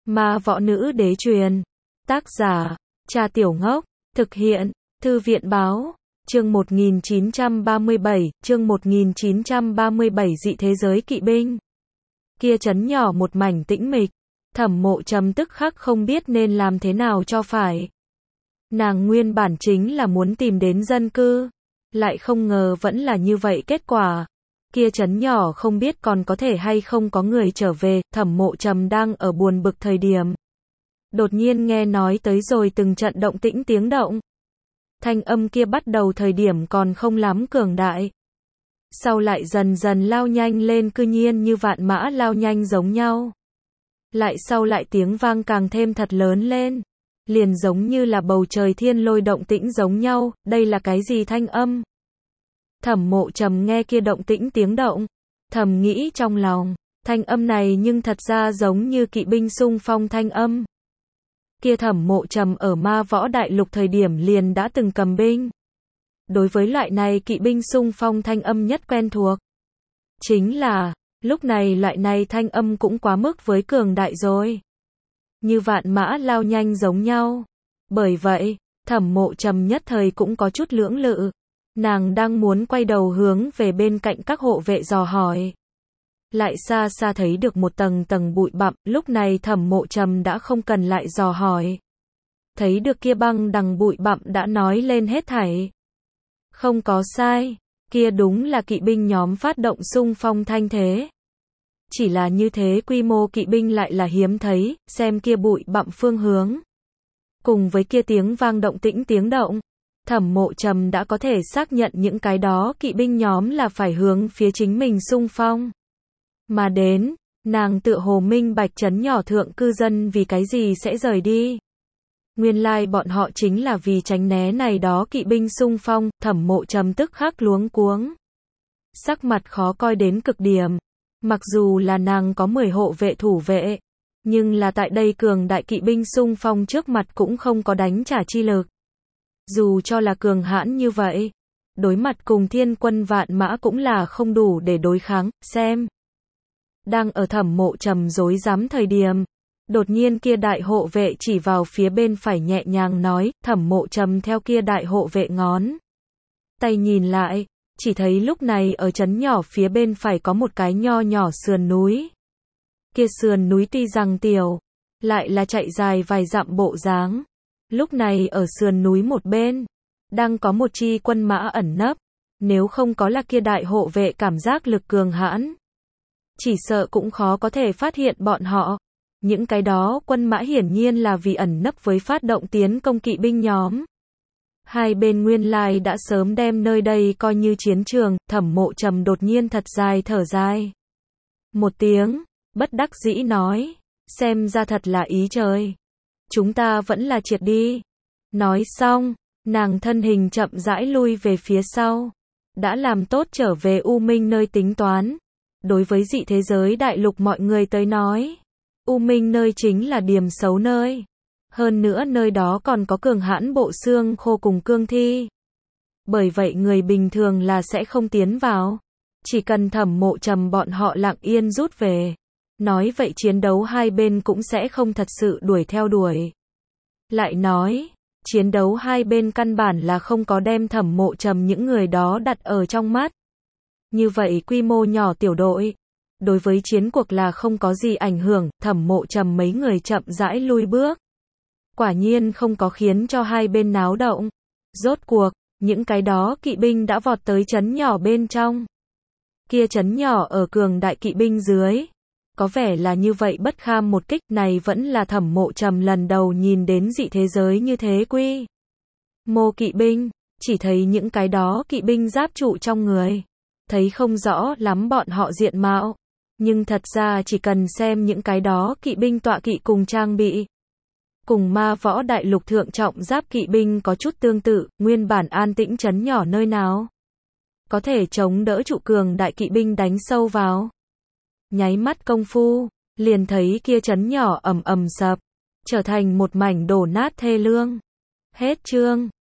Ma võ nữ đế truyền. Tác giả, Trà Tiểu Ngốc. Thực hiện, Thư viện báo. Chương 1937, dị thế giới kỵ binh. Kia trấn nhỏ một mảnh tĩnh mịch. Thẩm Mộ Trầm tức khắc không biết nên làm thế nào cho phải. Nàng nguyên bản chính là muốn tìm đến dân cư, lại không ngờ vẫn là như vậy kết quả. Kia trấn nhỏ không biết còn có thể hay không có người trở về. Thẩm Mộ Trầm đang ở buồn bực thời điểm, đột nhiên nghe nói tới rồi từng trận động tĩnh tiếng động. Thanh âm kia bắt đầu thời điểm còn không lắm cường đại, sau lại dần dần lao nhanh lên, cư nhiên như vạn mã lao nhanh giống nhau. Lại sau lại tiếng vang càng thêm thật lớn lên, liền giống như là bầu trời thiên lôi động tĩnh giống nhau. Đây là cái gì thanh âm? Thẩm Mộ Trầm nghe kia động tĩnh tiếng động, thầm nghĩ trong lòng, thanh âm này nhưng thật ra giống như kỵ binh xung phong thanh âm. Kia Thẩm Mộ Trầm ở Ma Võ Đại Lục thời điểm liền đã từng cầm binh. Đối với loại này kỵ binh xung phong thanh âm nhất quen thuộc. Chính là, lúc này loại này thanh âm cũng quá mức với cường đại rồi. Như vạn mã lao nhanh giống nhau. Bởi vậy, Thẩm Mộ Trầm nhất thời cũng có chút lưỡng lự. Nàng đang muốn quay đầu hướng về bên cạnh các hộ vệ dò hỏi. Lại xa xa thấy được một tầng tầng bụi bặm, lúc này Thẩm Mộ Trầm đã không cần lại dò hỏi. Thấy được kia băng đằng bụi bặm đã nói lên hết thảy. Không có sai, kia đúng là kỵ binh nhóm phát động xung phong thanh thế. Chỉ là như thế quy mô kỵ binh lại là hiếm thấy, xem kia bụi bặm phương hướng. Cùng với kia tiếng vang động tĩnh tiếng động, Thẩm Mộ Trầm đã có thể xác nhận những cái đó kỵ binh nhóm là phải hướng phía chính mình xung phong. Mà đến, nàng tựa hồ minh bạch trấn nhỏ thượng cư dân vì cái gì sẽ rời đi. Nguyên lai bọn họ chính là vì tránh né này đó kỵ binh xung phong. Thẩm Mộ Trầm tức khắc luống cuống, sắc mặt khó coi đến cực điểm. Mặc dù là nàng có 10 hộ vệ thủ vệ, nhưng là tại đây cường đại kỵ binh xung phong trước mặt cũng không có đánh trả chi lực. Dù cho là cường hãn như vậy, đối mặt cùng thiên quân vạn mã cũng là không đủ để đối kháng. Xem, đang ở Thẩm Mộ Trầm rối rắm thời điểm, đột nhiên kia đại hộ vệ chỉ vào phía bên phải nhẹ nhàng nói. Thẩm Mộ Trầm theo kia đại hộ vệ ngón tay nhìn lại, chỉ thấy lúc này ở trấn nhỏ phía bên phải có một cái nho nhỏ sườn núi. Kia sườn núi tuy rằng tiểu, lại là chạy dài vài dặm bộ dáng. Lúc này ở sườn núi một bên, đang có một chi quân mã ẩn nấp. Nếu không có là kia đại hộ vệ cảm giác lực cường hãn, chỉ sợ cũng khó có thể phát hiện bọn họ. Những cái đó quân mã hiển nhiên là vì ẩn nấp với phát động tiến công kỵ binh nhóm. Hai bên nguyên lai đã sớm đem nơi đây coi như chiến trường. Thẩm Mộ Trầm đột nhiên thật dài thở dài một tiếng, bất đắc dĩ nói, xem ra thật là ý trời. Chúng ta vẫn là triệt đi. Nói xong, nàng thân hình chậm rãi lui về phía sau. Đã làm tốt trở về U Minh nơi tính toán. Đối với dị thế giới đại lục mọi người tới nói, U Minh nơi chính là điểm xấu nơi. Hơn nữa nơi đó còn có cường hãn bộ xương khô cùng cương thi. Bởi vậy người bình thường là sẽ không tiến vào. Chỉ cần Thẩm Mộ Trầm bọn họ lặng yên rút về. Nói vậy chiến đấu hai bên cũng sẽ không thật sự đuổi theo đuổi. Lại nói, chiến đấu hai bên căn bản là không có đem Thẩm Mộ Trầm những người đó đặt ở trong mắt. Như vậy quy mô nhỏ tiểu đội, đối với chiến cuộc là không có gì ảnh hưởng. Thẩm Mộ Trầm mấy người chậm rãi lui bước. Quả nhiên không có khiến cho hai bên náo động. Rốt cuộc, những cái đó kỵ binh đã vọt tới trấn nhỏ bên trong. Kia trấn nhỏ ở cường đại kỵ binh dưới, có vẻ là như vậy bất kham một kích. Này vẫn là Thẩm Mộ Trầm lần đầu nhìn đến dị thế giới như thế quy mô kỵ binh. Chỉ thấy những cái đó kỵ binh giáp trụ trong người, thấy không rõ lắm bọn họ diện mạo, nhưng thật ra chỉ cần xem những cái đó kỵ binh tọa kỵ cùng trang bị, cùng Ma Võ Đại Lục thượng trọng giáp kỵ binh có chút tương tự. Nguyên bản an tĩnh trấn nhỏ nơi nào có thể chống đỡ trụ cường đại kỵ binh đánh sâu vào. Nháy mắt công phu, liền thấy kia trấn nhỏ ầm ầm sập, trở thành một mảnh đổ nát thê lương. Hết chương.